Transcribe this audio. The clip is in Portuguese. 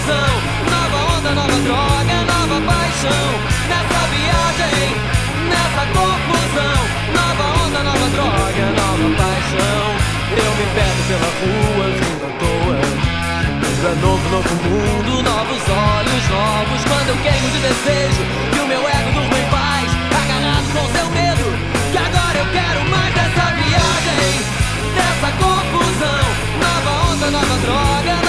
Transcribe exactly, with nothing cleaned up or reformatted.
confusão, nova onda, nova droga, nova paixão. Nessa viagem, nessa confusão, nova onda, nova droga, nova paixão. Eu me perdo pela rua, rindo à toa. Mundo é novo, novo mundo, novos olhos novos. Quando eu queimo de desejo e o meu ego durma em paz, agarrado com seu medo, que agora eu quero mais dessa viagem, dessa confusão. Nova onda, nova droga,